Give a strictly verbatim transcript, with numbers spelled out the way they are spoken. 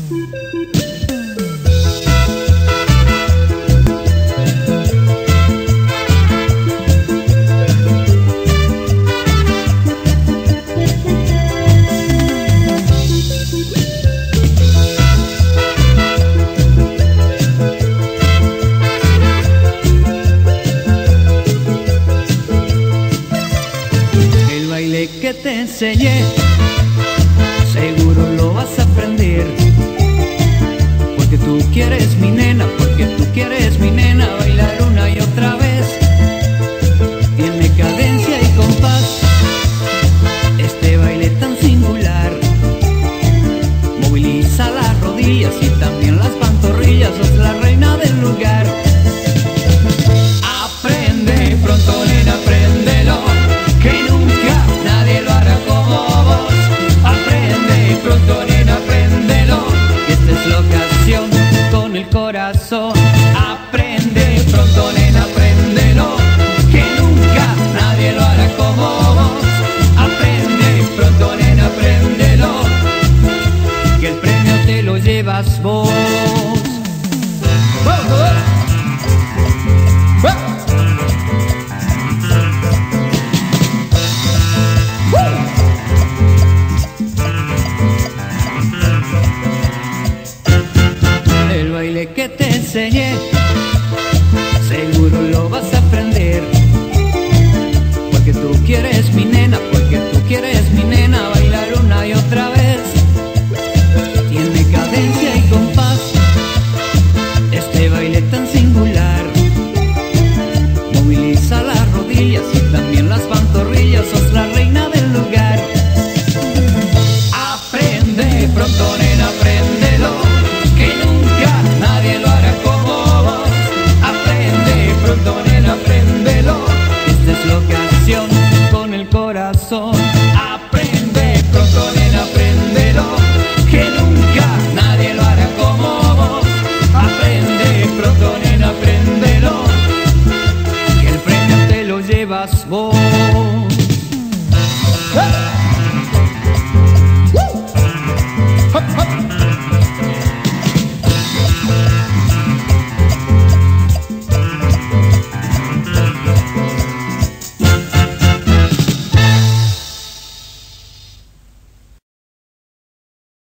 Que te enseñé, seguro lo vas a aprender, porque tú quieres mi nena, porque tú quieres mi nena, bailar una y otra vez, tiene cadencia y compás, este baile tan singular, moviliza las rodillas y también las pantorrillas, sos la reina del lugar. Aprende pronto, nena, apréndelo, que nunca nadie lo hará como vos. Aprende pronto, nena, apréndelo, que esta es la ocasión con el corazón. Aprende pronto, nena, apréndelo, que nunca nadie lo hará como vos. Aprende pronto, nena, apréndelo, que el premio te lo llevas vos. ¡Oh, oh! Que te enseñé, seguro lo vas a aprender, porque tú quieres mi nena, porque tú quieres mi nena, bailar una y otra vez, tiene cadencia y compás, este baile tan singular, moviliza las rodillas y también las pantorrillas, sos la reina del lugar. Aprende pronto, nena, apréndelo, que nunca nadie lo hará como vos. Aprende pronto, nena, apréndelo, esta es la ocasión con el corazón. Aprende pronto, nena, apréndelo, que nunca nadie lo hará como vos. Aprende pronto, nena, apréndelo, que el premio te lo llevas vos.